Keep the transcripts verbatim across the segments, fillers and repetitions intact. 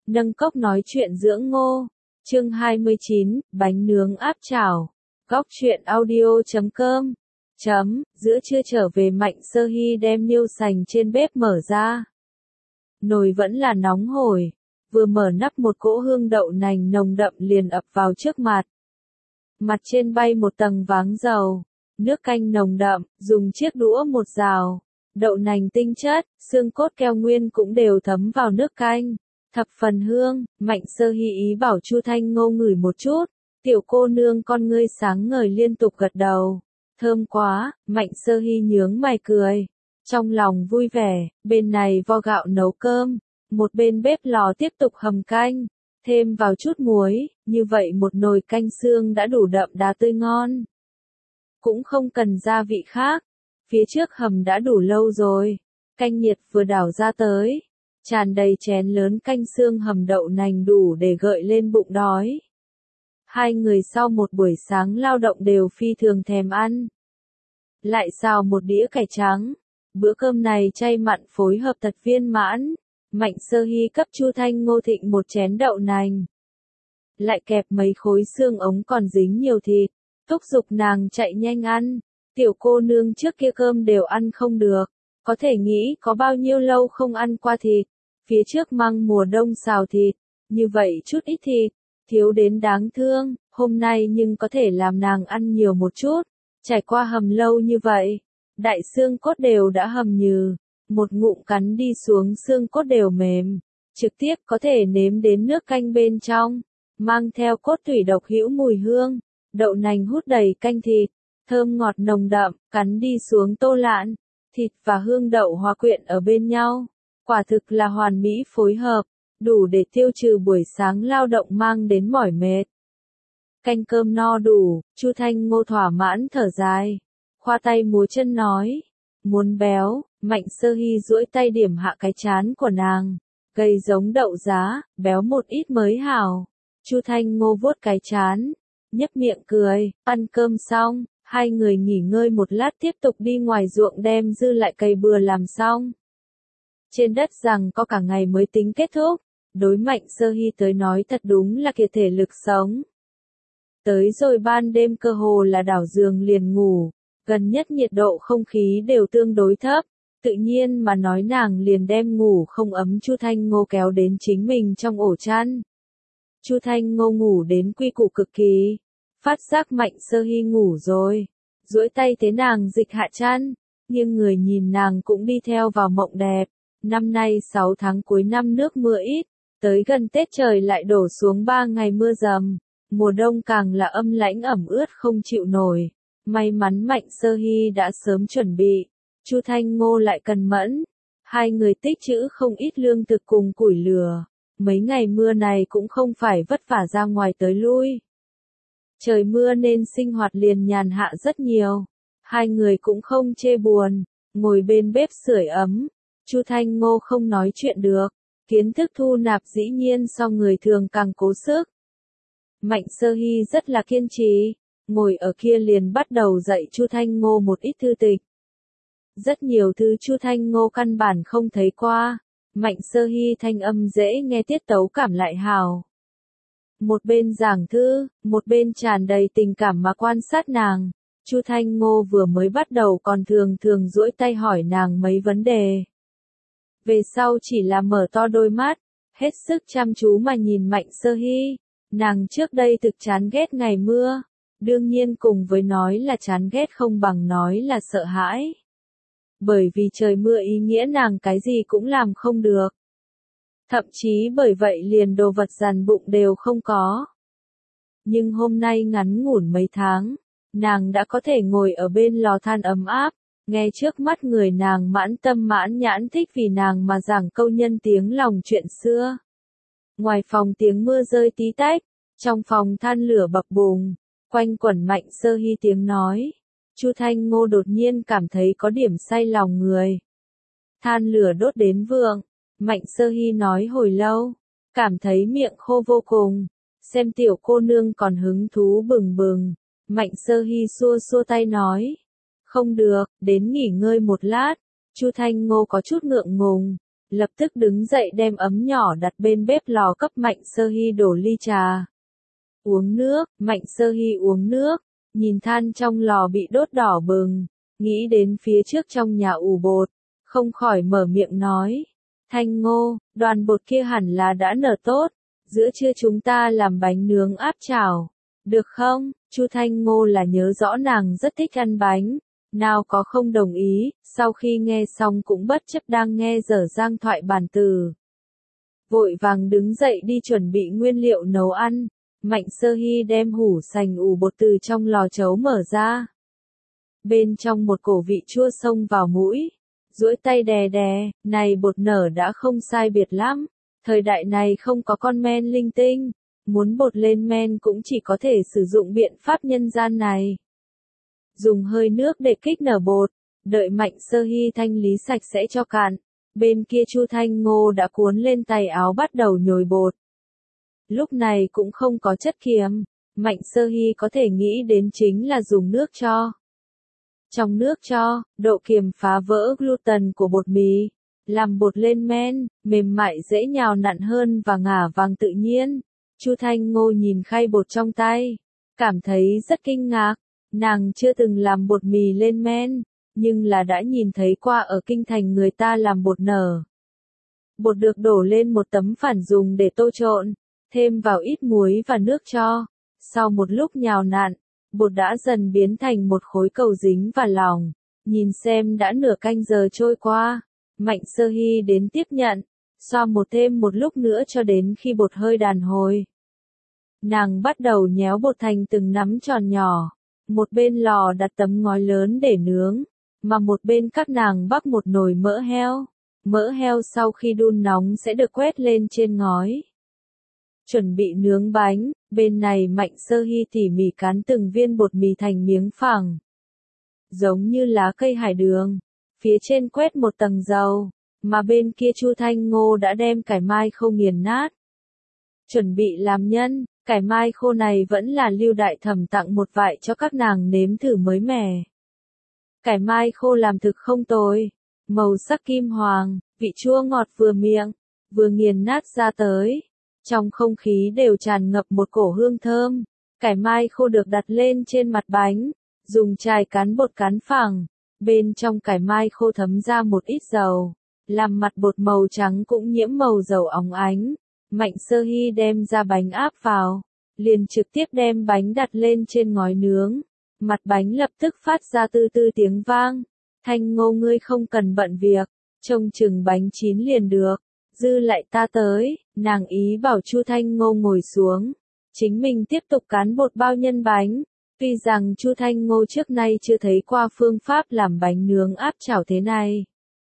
Nâng cốc nói chuyện dưỡng ngô. Chương hai mươi chín, bánh nướng áp chảo. Góc truyện audio chấm com. Chấm, giữa trưa trở về Mạnh Sơ Hy đem niêu sành trên bếp mở ra. Nồi vẫn là nóng hổi, vừa mở nắp một cỗ hương đậu nành nồng đậm liền ập vào trước mặt. Mặt trên bay một tầng váng dầu, nước canh nồng đậm, dùng chiếc đũa một rào, đậu nành tinh chất, xương cốt keo nguyên cũng đều thấm vào nước canh. Thập phần hương, Mạnh Sơ Hy ý bảo Chu Thanh Ngô ngửi một chút, tiểu cô nương con ngươi sáng ngời liên tục gật đầu. Thơm quá, Mạnh Sơ Hy nhướng mày cười. Trong lòng vui vẻ, bên này vo gạo nấu cơm, một bên bếp lò tiếp tục hầm canh, thêm vào chút muối, như vậy một nồi canh xương đã đủ đậm đà tươi ngon. Cũng không cần gia vị khác, phía trước hầm đã đủ lâu rồi, canh nhiệt vừa đảo ra tới. Tràn đầy chén lớn canh xương hầm đậu nành đủ để gợi lên bụng đói. Hai người sau một buổi sáng lao động đều phi thường thèm ăn. Lại xào một đĩa cải trắng. Bữa cơm này chay mặn phối hợp thật viên mãn. Mạnh Sơ Hy cấp Chu Thanh Ngô thịnh một chén đậu nành. Lại kẹp mấy khối xương ống còn dính nhiều thịt. Thúc giục nàng chạy nhanh ăn. Tiểu cô nương trước kia cơm đều ăn không được. Có thể nghĩ có bao nhiêu lâu không ăn qua thịt. Phía trước măng mùa đông xào thịt, như vậy chút ít thịt, thiếu đến đáng thương, hôm nay nhưng có thể làm nàng ăn nhiều một chút. Trải qua hầm lâu như vậy, đại xương cốt đều đã hầm nhừ, một ngụm cắn đi xuống xương cốt đều mềm, trực tiếp có thể nếm đến nước canh bên trong, mang theo cốt thủy độc hữu mùi hương, đậu nành hút đầy canh thịt, thơm ngọt nồng đậm, cắn đi xuống tô lạn, thịt và hương đậu hòa quyện ở bên nhau. Quả thực là hoàn mỹ phối hợp, đủ để tiêu trừ buổi sáng lao động mang đến mỏi mệt. Canh cơm no đủ, Chu Thanh Ngô thỏa mãn thở dài, khoa tay múa chân nói, muốn béo. Mạnh Sơ Hy duỗi tay điểm hạ cái trán của nàng, gầy giống đậu giá, béo một ít mới hảo. Chu Thanh Ngô vuốt cái trán, nhếch miệng cười, ăn cơm xong, hai người nghỉ ngơi một lát tiếp tục đi ngoài ruộng đem dư lại cày bừa làm xong. Trên đất rằng có cả ngày mới tính kết thúc, đối Mạnh Sơ Hy tới nói thật đúng là kiệt thể lực sống. Tới rồi ban đêm cơ hồ là đảo giường liền ngủ, gần nhất nhiệt độ không khí đều tương đối thấp, tự nhiên mà nói nàng liền đem ngủ không ấm Chu Thanh Ngô kéo đến chính mình trong ổ chăn. Chu Thanh Ngô ngủ đến quy củ cực kỳ, phát giác Mạnh Sơ Hy ngủ rồi, duỗi tay thế nàng dịch hạ chăn, nhưng người nhìn nàng cũng đi theo vào mộng đẹp. Năm nay sáu tháng cuối năm nước mưa ít, tới gần Tết trời lại đổ xuống ba ngày mưa rầm, mùa đông càng là âm lãnh ẩm ướt không chịu nổi. May mắn Mạnh Sơ Hy đã sớm chuẩn bị, Chu Thanh Ngô lại cần mẫn, hai người tích trữ không ít lương thực cùng củi lửa, mấy ngày mưa này cũng không phải vất vả ra ngoài tới lui. Trời mưa nên sinh hoạt liền nhàn hạ rất nhiều, hai người cũng không chê buồn, ngồi bên bếp sưởi ấm. Chu Thanh Ngô không nói chuyện được, kiến thức thu nạp dĩ nhiên so người thường càng cố sức. Mạnh Sơ Hy rất là kiên trì, ngồi ở kia liền bắt đầu dạy Chu Thanh Ngô một ít thư tịch. Rất nhiều thứ Chu Thanh Ngô căn bản không thấy qua, Mạnh Sơ Hy thanh âm dễ nghe tiết tấu cảm lại hào. Một bên giảng thư, một bên tràn đầy tình cảm mà quan sát nàng, Chu Thanh Ngô vừa mới bắt đầu còn thường thường duỗi tay hỏi nàng mấy vấn đề. Về sau chỉ là mở to đôi mắt, hết sức chăm chú mà nhìn Mạnh Sơ Hy, nàng trước đây thực chán ghét ngày mưa, đương nhiên cùng với nói là chán ghét không bằng nói là sợ hãi. Bởi vì trời mưa ý nghĩa nàng cái gì cũng làm không được. Thậm chí bởi vậy liền đồ vật dằn bụng đều không có. Nhưng hôm nay ngắn ngủn mấy tháng, nàng đã có thể ngồi ở bên lò than ấm áp. Nghe trước mắt người nàng mãn tâm mãn nhãn thích vì nàng mà giảng câu nhân tiếng lòng chuyện xưa. Ngoài phòng tiếng mưa rơi tí tách, trong phòng than lửa bập bùng, quanh quẩn Mạnh Sơ Hy tiếng nói. Chu Thanh Ngô đột nhiên cảm thấy có điểm say lòng người. Than lửa đốt đến vượng, Mạnh Sơ Hy nói hồi lâu, cảm thấy miệng khô vô cùng, xem tiểu cô nương còn hứng thú bừng bừng. Mạnh Sơ Hy xua xua tay nói. Không được, đến nghỉ ngơi một lát. Chu Thanh Ngô có chút ngượng ngùng, lập tức đứng dậy đem ấm nhỏ đặt bên bếp lò cấp Mạnh Sơ Hy đổ ly trà. Uống nước, Mạnh Sơ Hy uống nước, nhìn than trong lò bị đốt đỏ bừng, nghĩ đến phía trước trong nhà ủ bột, không khỏi mở miệng nói. Thanh Ngô, đoàn bột kia hẳn là đã nở tốt, giữa trưa chúng ta làm bánh nướng áp chảo, được không? Chu Thanh Ngô là nhớ rõ nàng rất thích ăn bánh, nào có không đồng ý, sau khi nghe xong cũng bất chấp đang nghe dở dang thoại bản từ. Vội vàng đứng dậy đi chuẩn bị nguyên liệu nấu ăn, Mạnh Sơ Hy đem hủ sành ủ bột từ trong lò chấu mở ra. Bên trong một cổ vị chua xông vào mũi, duỗi tay đè đè, này bột nở đã không sai biệt lắm, thời đại này không có con men linh tinh, muốn bột lên men cũng chỉ có thể sử dụng biện pháp nhân gian này. Dùng hơi nước để kích nở bột, đợi Mạnh Sơ Hy thanh lý sạch sẽ cho cạn, bên kia Chu Thanh Ngô đã cuốn lên tay áo bắt đầu nhồi bột. Lúc này cũng không có chất kiềm, Mạnh Sơ Hy có thể nghĩ đến chính là dùng nước cho. Trong nước cho, độ kiềm phá vỡ gluten của bột mì, làm bột lên men, mềm mại dễ nhào nặn hơn và ngả vàng tự nhiên. Chu Thanh Ngô nhìn khay bột trong tay, cảm thấy rất kinh ngạc, nàng chưa từng làm bột mì lên men, nhưng là đã nhìn thấy qua ở kinh thành người ta làm bột nở. Bột được đổ lên một tấm phản dùng để tô trộn, thêm vào ít muối và nước cho. Sau một lúc nhào nặn, bột đã dần biến thành một khối cầu dính và lỏng. Nhìn xem đã nửa canh giờ trôi qua, Mạnh Sơ Hy đến tiếp nhận, xoa một thêm một lúc nữa cho đến khi bột hơi đàn hồi. Nàng bắt đầu nhéo bột thành từng nắm tròn nhỏ, một bên lò đặt tấm ngói lớn để nướng, mà một bên các nàng bắc một nồi mỡ heo. Mỡ heo sau khi đun nóng sẽ được quét lên trên ngói. Chuẩn bị nướng bánh, bên này Mạnh Sơ Hy tỉ mỉ cán từng viên bột mì thành miếng phẳng, giống như lá cây hải đường, phía trên quét một tầng dầu, mà bên kia Chu Thanh Ngô đã đem cải mai khô nghiền nát. Chuẩn bị làm nhân, cải mai khô này vẫn là Lưu Đại Thẩm tặng một vại cho các nàng nếm thử mới mẻ. Cải mai khô làm thực không tồi, màu sắc kim hoàng, vị chua ngọt vừa miệng, vừa nghiền nát ra tới. Trong không khí đều tràn ngập một cổ hương thơm, cải mai khô được đặt lên trên mặt bánh, dùng chài cán bột cán phẳng, bên trong cải mai khô thấm ra một ít dầu, làm mặt bột màu trắng cũng nhiễm màu dầu óng ánh. Mạnh Sơ Hy đem ra bánh áp vào, liền trực tiếp đem bánh đặt lên trên ngói nướng, mặt bánh lập tức phát ra tư tư tiếng vang. Thanh Ngô ngươi không cần bận việc, trông chừng bánh chín liền được, dư lại ta tới. Nàng ý bảo Chu Thanh Ngô ngồi xuống, chính mình tiếp tục cán bột bao nhân bánh. Tuy rằng Chu Thanh Ngô trước nay chưa thấy qua phương pháp làm bánh nướng áp chảo thế này,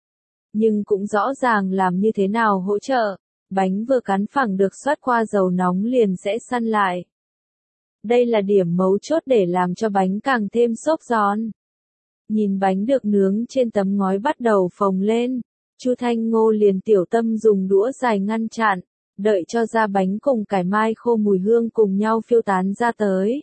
nhưng cũng rõ ràng làm như thế nào hỗ trợ, bánh vừa cán phẳng được xoát qua dầu nóng liền sẽ săn lại. Đây là điểm mấu chốt để làm cho bánh càng thêm xốp giòn. Nhìn bánh được nướng trên tấm ngói bắt đầu phồng lên, Chu Thanh Ngô liền tiểu tâm dùng đũa dài ngăn chặn, đợi cho ra bánh cùng cải mai khô mùi hương cùng nhau phiêu tán ra tới.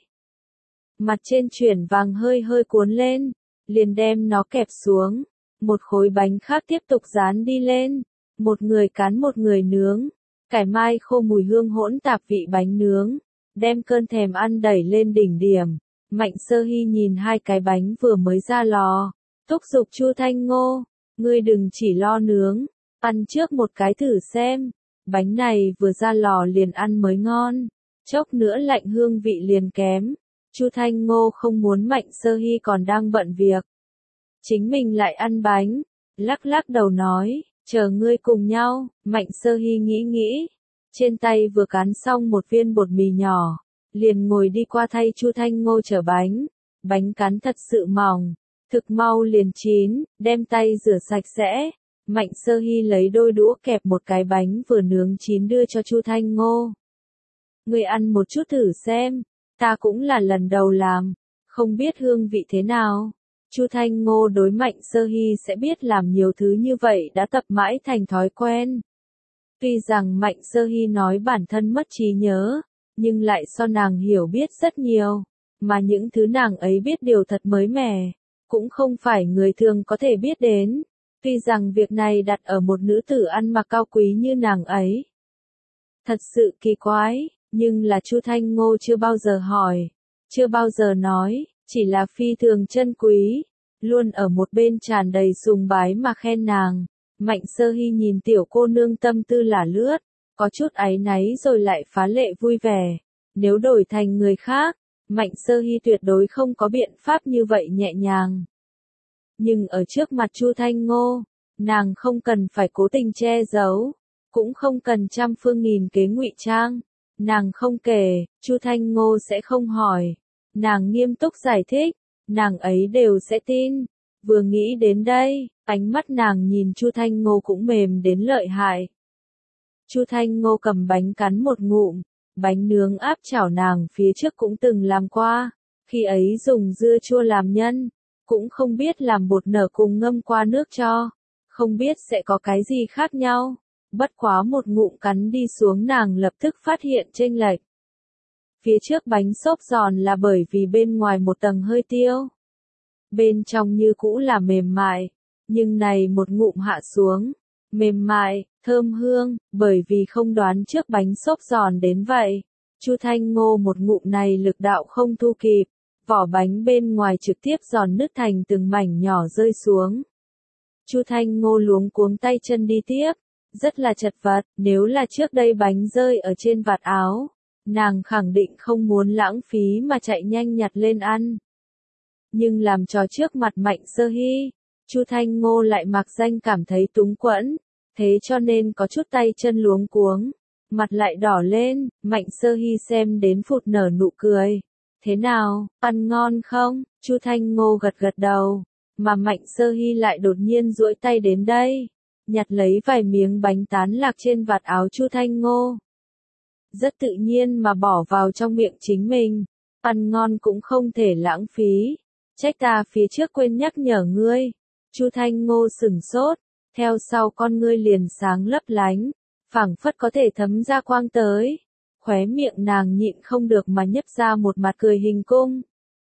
Mặt trên chuyển vàng hơi hơi cuốn lên, liền đem nó kẹp xuống, một khối bánh khác tiếp tục dán đi lên, một người cán một người nướng, cải mai khô mùi hương hỗn tạp vị bánh nướng, đem cơn thèm ăn đẩy lên đỉnh điểm. Mạnh Sơ Hy nhìn hai cái bánh vừa mới ra lò, thúc giục Chu Thanh Ngô, ngươi đừng chỉ lo nướng, ăn trước một cái thử xem, bánh này vừa ra lò liền ăn mới ngon, chốc nữa lạnh hương vị liền kém. Chu Thanh Ngô không muốn Mạnh Sơ Hy còn đang bận việc, chính mình lại ăn bánh, lắc lắc đầu nói, chờ ngươi cùng nhau. Mạnh Sơ Hy nghĩ nghĩ, trên tay vừa cán xong một viên bột mì nhỏ, liền ngồi đi qua thay Chu Thanh Ngô chở bánh. Bánh cán thật sự mỏng, thực mau liền chín, đem tay rửa sạch sẽ. Mạnh Sơ Hy lấy đôi đũa kẹp một cái bánh vừa nướng chín đưa cho Chu Thanh Ngô. Ngươi ăn một chút thử xem, ta cũng là lần đầu làm, không biết hương vị thế nào. Chu Thanh Ngô đối Mạnh Sơ Hy sẽ biết làm nhiều thứ như vậy đã tập mãi thành thói quen. Tuy rằng Mạnh Sơ Hy nói bản thân mất trí nhớ, nhưng lại so nàng hiểu biết rất nhiều, mà những thứ nàng ấy biết đều thật mới mẻ, cũng không phải người thường có thể biết đến. Tuy rằng việc này đặt ở một nữ tử ăn mặc cao quý như nàng ấy. Thật sự kỳ quái, nhưng là Chu Thanh Ngô chưa bao giờ hỏi, chưa bao giờ nói, chỉ là phi thường chân quý, luôn ở một bên tràn đầy sùng bái mà khen nàng. Mạnh Sơ Hy nhìn tiểu cô nương tâm tư lả lướt, có chút áy náy rồi lại phá lệ vui vẻ. Nếu đổi thành người khác, Mạnh Sơ Hy tuyệt đối không có biện pháp như vậy nhẹ nhàng. Nhưng ở trước mặt Chu Thanh Ngô, nàng không cần phải cố tình che giấu, cũng không cần trăm phương nghìn kế ngụy trang. Nàng không kể, Chu Thanh Ngô sẽ không hỏi. Nàng nghiêm túc giải thích, nàng ấy đều sẽ tin. Vừa nghĩ đến đây, ánh mắt nàng nhìn Chu Thanh Ngô cũng mềm đến lợi hại. Chu Thanh Ngô cầm bánh cắn một ngụm, bánh nướng áp chảo nàng phía trước cũng từng làm qua, khi ấy dùng dưa chua làm nhân, cũng không biết làm bột nở cùng ngâm qua nước cho, không biết sẽ có cái gì khác nhau. Bất quá một ngụm cắn đi xuống nàng lập tức phát hiện chênh lệch. Phía trước bánh xốp giòn là bởi vì bên ngoài một tầng hơi tiêu. Bên trong như cũ là mềm mại, nhưng này một ngụm hạ xuống, mềm mại, thơm hương, bởi vì không đoán trước bánh xốp giòn đến vậy. Chu Thanh Ngô một ngụm này lực đạo không thu kịp, vỏ bánh bên ngoài trực tiếp giòn nứt thành từng mảnh nhỏ rơi xuống. Chu Thanh Ngô luống cuống tay chân đi tiếp, rất là chật vật, nếu là trước đây bánh rơi ở trên vạt áo, nàng khẳng định không muốn lãng phí mà chạy nhanh nhặt lên ăn. Nhưng làm trò trước mặt Mạnh Sơ Hy, Chu Thanh Ngô lại mặc danh cảm thấy túng quẫn, thế cho nên có chút tay chân luống cuống, mặt lại đỏ lên. Mạnh Sơ Hy xem đến phụt nở nụ cười. Thế nào, ăn ngon không? Chu Thanh Ngô gật gật đầu, mà Mạnh Sơ Hy lại đột nhiên duỗi tay đến đây, nhặt lấy vài miếng bánh tán lạc trên vạt áo Chu Thanh Ngô. Rất tự nhiên mà bỏ vào trong miệng chính mình, ăn ngon cũng không thể lãng phí, trách ta phía trước quên nhắc nhở ngươi. Chu Thanh Ngô sửng sốt, theo sau con ngươi liền sáng lấp lánh, phảng phất có thể thấm ra quang tới. Khóe miệng nàng nhịn không được mà nhấp ra một mặt cười hình cung.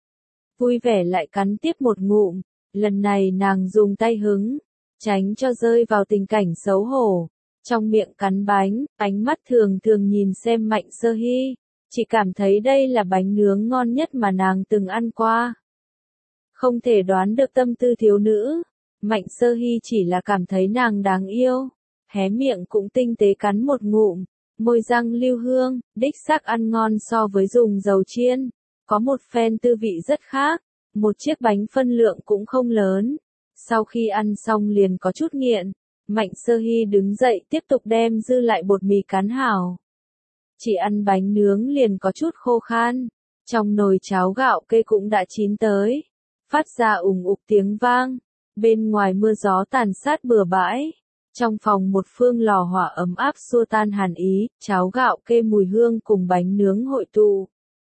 Vui vẻ lại cắn tiếp một ngụm, lần này nàng dùng tay hứng, tránh cho rơi vào tình cảnh xấu hổ. Trong miệng cắn bánh, ánh mắt thường thường nhìn xem Mạnh Sơ Hy, chỉ cảm thấy đây là bánh nướng ngon nhất mà nàng từng ăn qua. Không thể đoán được tâm tư thiếu nữ, Mạnh Sơ Hy chỉ là cảm thấy nàng đáng yêu, hé miệng cũng tinh tế cắn một ngụm, môi răng lưu hương, đích xác ăn ngon so với dùng dầu chiên, có một phen tư vị rất khác, một chiếc bánh phân lượng cũng không lớn. Sau khi ăn xong liền có chút nghiện, Mạnh Sơ Hy đứng dậy tiếp tục đem dư lại bột mì cán hảo. Chỉ ăn bánh nướng liền có chút khô khan, trong nồi cháo gạo kê cũng đã chín tới, phát ra ùng ục tiếng vang, bên ngoài mưa gió tàn sát bừa bãi, trong phòng một phương lò hỏa ấm áp xua tan hàn ý, cháo gạo kê mùi hương cùng bánh nướng hội tụ.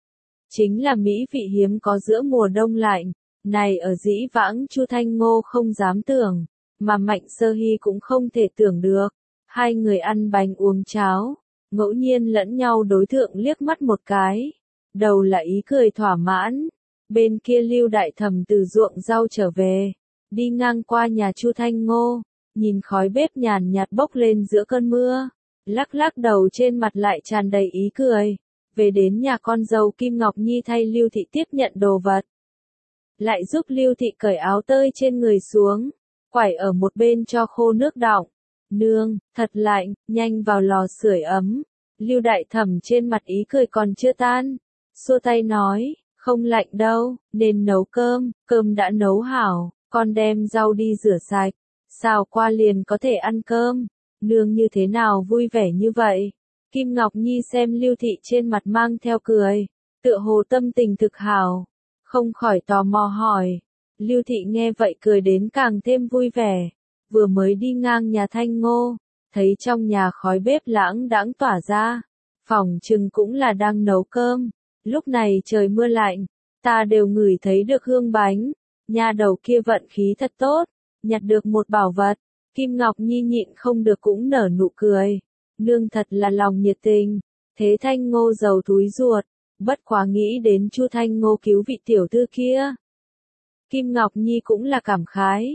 Chính là mỹ vị hiếm có giữa mùa đông lạnh, này ở dĩ vãng Chu Thanh Ngô không dám tưởng, mà Mạnh Sơ Hy cũng không thể tưởng được. Hai người ăn bánh uống cháo, ngẫu nhiên lẫn nhau đối thượng liếc mắt một cái, đầu là ý cười thỏa mãn. Bên kia Lưu Đại Thẩm từ ruộng rau trở về, đi ngang qua nhà Chu Thanh Ngô, nhìn khói bếp nhàn nhạt bốc lên giữa cơn mưa, lắc lắc đầu trên mặt lại tràn đầy ý cười. Về đến nhà con dâu Kim Ngọc Nhi thay Lưu Thị tiếp nhận đồ vật, lại giúp Lưu Thị cởi áo tơi trên người xuống, quải ở một bên cho khô nước đọng. Nương, thật lạnh, nhanh vào lò sưởi ấm. Lưu Đại Thẩm trên mặt ý cười còn chưa tan, xua tay nói, không lạnh đâu, nên nấu cơm, cơm đã nấu hảo, con đem rau đi rửa sạch, xào qua liền có thể ăn cơm. Nương như thế nào vui vẻ như vậy? Kim Ngọc Nhi xem Lưu Thị trên mặt mang theo cười, tựa hồ tâm tình thực hảo, không khỏi tò mò hỏi. Lưu Thị nghe vậy cười đến càng thêm vui vẻ, vừa mới đi ngang nhà Thanh Ngô, thấy trong nhà khói bếp lãng đãng tỏa ra, phòng chừng cũng là đang nấu cơm. Lúc này trời mưa lạnh, ta đều ngửi thấy được hương bánh, nhà đầu kia vận khí thật tốt, nhặt được một bảo vật. Kim Ngọc Nhi nhịn không được cũng nở nụ cười, nương thật là lòng nhiệt tình. Thế Thanh Ngô giàu túi ruột, bất quá nghĩ đến Chu Thanh Ngô cứu vị tiểu thư kia, Kim Ngọc Nhi cũng là cảm khái.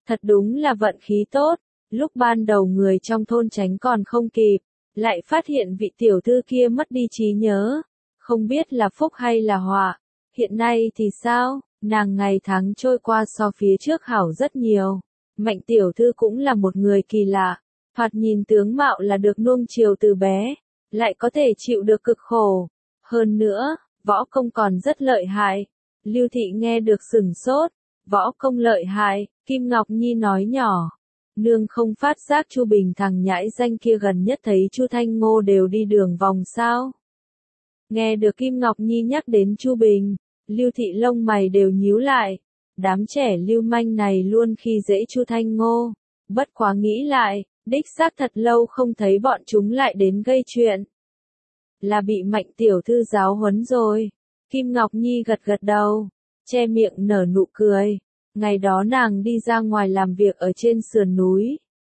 Thật đúng là vận khí tốt, lúc ban đầu người trong thôn tránh còn không kịp, lại phát hiện vị tiểu thư kia mất đi trí nhớ, không biết là phúc hay là họa. Hiện nay thì sao, nàng ngày tháng trôi qua so phía trước hảo rất nhiều. Mạnh tiểu thư cũng là một người kỳ lạ, thoạt nhìn tướng mạo là được nuông chiều từ bé, lại có thể chịu được cực khổ. Hơn nữa, võ công còn rất lợi hại. Lưu Thị nghe được sửng sốt, võ công lợi hại, Kim Ngọc Nhi nói nhỏ. Nương không phát giác Chu Bình thằng nhãi danh kia gần nhất thấy Chu Thanh Ngô đều đi đường vòng sao. Nghe được Kim Ngọc Nhi nhắc đến Chu Bình, Lưu Thị lông mày đều nhíu lại. Đám trẻ lưu manh này luôn khi dễ Chu Thanh Ngô. Bất quá nghĩ lại, đích xác thật lâu không thấy bọn chúng lại đến gây chuyện. Là bị Mạnh tiểu thư giáo huấn rồi. Kim Ngọc Nhi gật gật đầu, che miệng nở nụ cười. Ngày đó nàng đi ra ngoài làm việc ở trên sườn núi.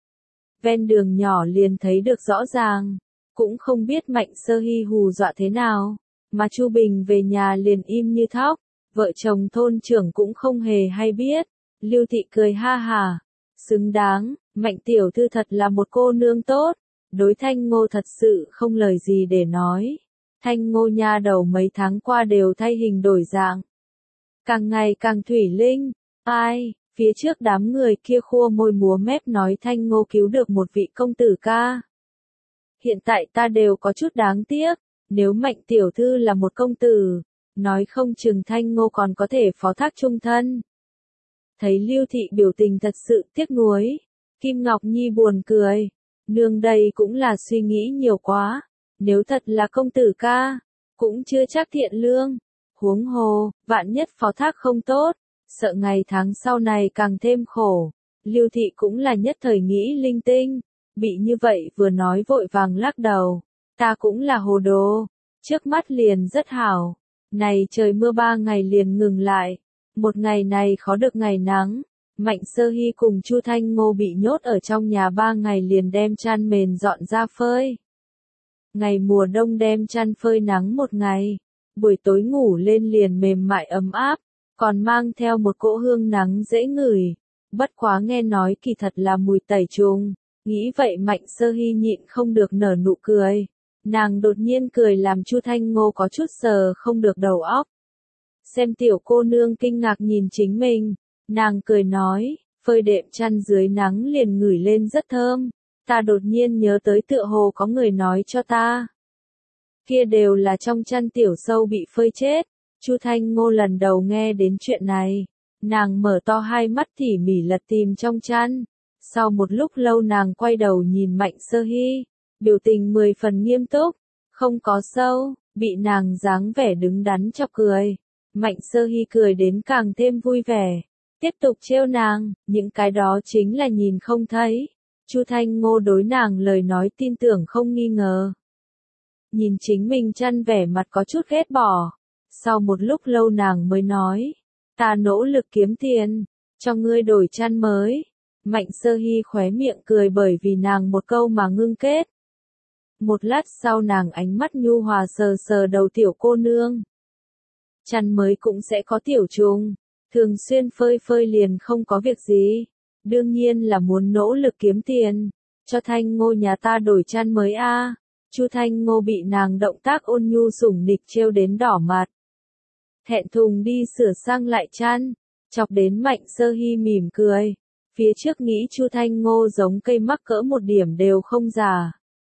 Ven đường nhỏ liền thấy được rõ ràng, cũng không biết Mạnh Sơ Hy hù dọa thế nào, mà Chu Bình về nhà liền im như thóc, vợ chồng thôn trưởng cũng không hề hay biết. Lưu Thị cười ha hà, xứng đáng, Mạnh tiểu thư thật là một cô nương tốt, đối Thanh Ngô thật sự không lời gì để nói. Thanh Ngô nha đầu mấy tháng qua đều thay hình đổi dạng, càng ngày càng thủy linh. Ai, phía trước đám người kia khua môi múa mép nói Thanh Ngô cứu được một vị công tử ca. Hiện tại ta đều có chút đáng tiếc, nếu Mạnh tiểu thư là một công tử, nói không chừng Thanh Ngô còn có thể phó thác chung thân. Thấy Lưu Thị biểu tình thật sự tiếc nuối, Kim Ngọc Nhi buồn cười. Nương đây cũng là suy nghĩ nhiều quá, nếu thật là công tử ca, cũng chưa chắc thiện lương. Huống hồ, vạn nhất phó thác không tốt, sợ ngày tháng sau này càng thêm khổ. Lưu Thị cũng là nhất thời nghĩ linh tinh, bị như vậy vừa nói vội vàng lắc đầu. Ta cũng là hồ đồ, trước mắt liền rất hảo. Này trời mưa ba ngày liền ngừng lại, một ngày này khó được ngày nắng. Mạnh Sơ Hy cùng Chu Thanh Ngô bị nhốt ở trong nhà ba ngày liền đem chăn mền dọn ra phơi. Ngày mùa đông đem chăn phơi nắng một ngày, buổi tối ngủ lên liền mềm mại ấm áp, còn mang theo một cỗ hương nắng dễ ngửi. Bất quá nghe nói kỳ thật là mùi tẩy trùng, nghĩ vậy Mạnh Sơ Hy nhịn không được nở nụ cười. Nàng đột nhiên cười làm Chu Thanh Ngô có chút sờ không được đầu óc. Xem tiểu cô nương kinh ngạc nhìn chính mình, nàng cười nói, phơi đệm chăn dưới nắng liền ngửi lên rất thơm. Ta đột nhiên nhớ tới tựa hồ có người nói cho ta. Kia đều là trong chăn tiểu sâu bị phơi chết. Chu Thanh Ngô lần đầu nghe đến chuyện này, nàng mở to hai mắt tỉ mỉ lật tìm trong chăn. Sau một lúc lâu nàng quay đầu nhìn Mạnh Sơ Hy, biểu tình mười phần nghiêm túc, không có sâu, bị nàng dáng vẻ đứng đắn chọc cười. Mạnh Sơ Hy cười đến càng thêm vui vẻ, tiếp tục trêu nàng, những cái đó chính là nhìn không thấy. Chu Thanh Ngô đối nàng lời nói tin tưởng không nghi ngờ. Nhìn chính mình chăn vẻ mặt có chút ghét bỏ. Sau một lúc lâu nàng mới nói, ta nỗ lực kiếm tiền, cho ngươi đổi chăn mới. Mạnh Sơ Hy khóe miệng cười bởi vì nàng một câu mà ngưng kết. Một lát sau nàng ánh mắt nhu hòa sờ sờ đầu tiểu cô nương. Chăn mới cũng sẽ có tiểu trùng, thường xuyên phơi phơi liền không có việc gì. Đương nhiên là muốn nỗ lực kiếm tiền, cho Thanh Ngô nhà ta đổi chăn mới a. À. Chu Thanh Ngô bị nàng động tác ôn nhu sủng nịch trêu đến đỏ mặt. Thẹn thùng đi sửa sang lại chăn, chọc đến Mạnh Sơ Hy mỉm cười. Phía trước nghĩ Chu Thanh Ngô giống cây mắc cỡ một điểm đều không già.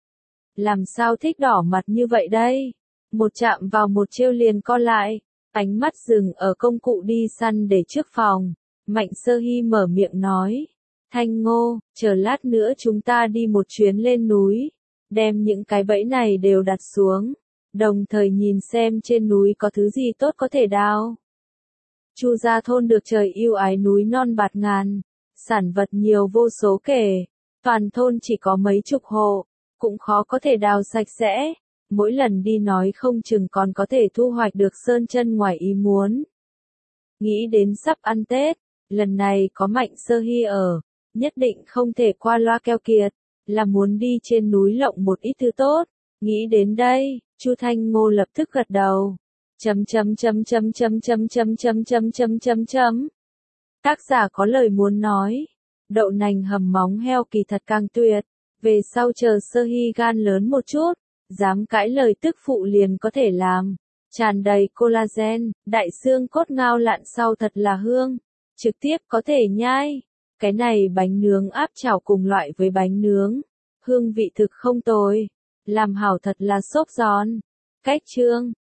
Làm sao thích đỏ mặt như vậy đây? Một chạm vào một trêu liền co lại, ánh mắt dừng ở công cụ đi săn để trước phòng. Mạnh Sơ Hy mở miệng nói, Thanh Ngô, chờ lát nữa chúng ta đi một chuyến lên núi, đem những cái bẫy này đều đặt xuống, đồng thời nhìn xem trên núi có thứ gì tốt có thể đào. Chu gia thôn được trời yêu ái núi non bạt ngàn, sản vật nhiều vô số kể, toàn thôn chỉ có mấy chục hộ, cũng khó có thể đào sạch sẽ, mỗi lần đi nói không chừng còn có thể thu hoạch được sơn chân ngoài ý muốn. Nghĩ đến sắp ăn Tết, lần này có Mạnh Sơ Hy ở, nhất định không thể qua loa keo kiệt, là muốn đi trên núi lộng một ít thứ tốt. Nghĩ đến đây, Chu Thanh Ngô lập tức gật đầu. Chấm chấm chấm chấm chấm chấm chấm chấm chấm chấm chấm chấm. Tác giả có lời muốn nói. Đậu nành hầm móng heo kỳ thật càng tuyệt. Về sau chờ Sơ Hy gan lớn một chút, dám cãi lời tức phụ liền có thể làm. Tràn đầy collagen, đại xương cốt ngao lặn sau thật là hương. Trực tiếp có thể nhai. Cái này bánh nướng áp chảo cùng loại với bánh nướng. Hương vị thực không tồi. Làm hảo thật là xốp giòn. Cách chương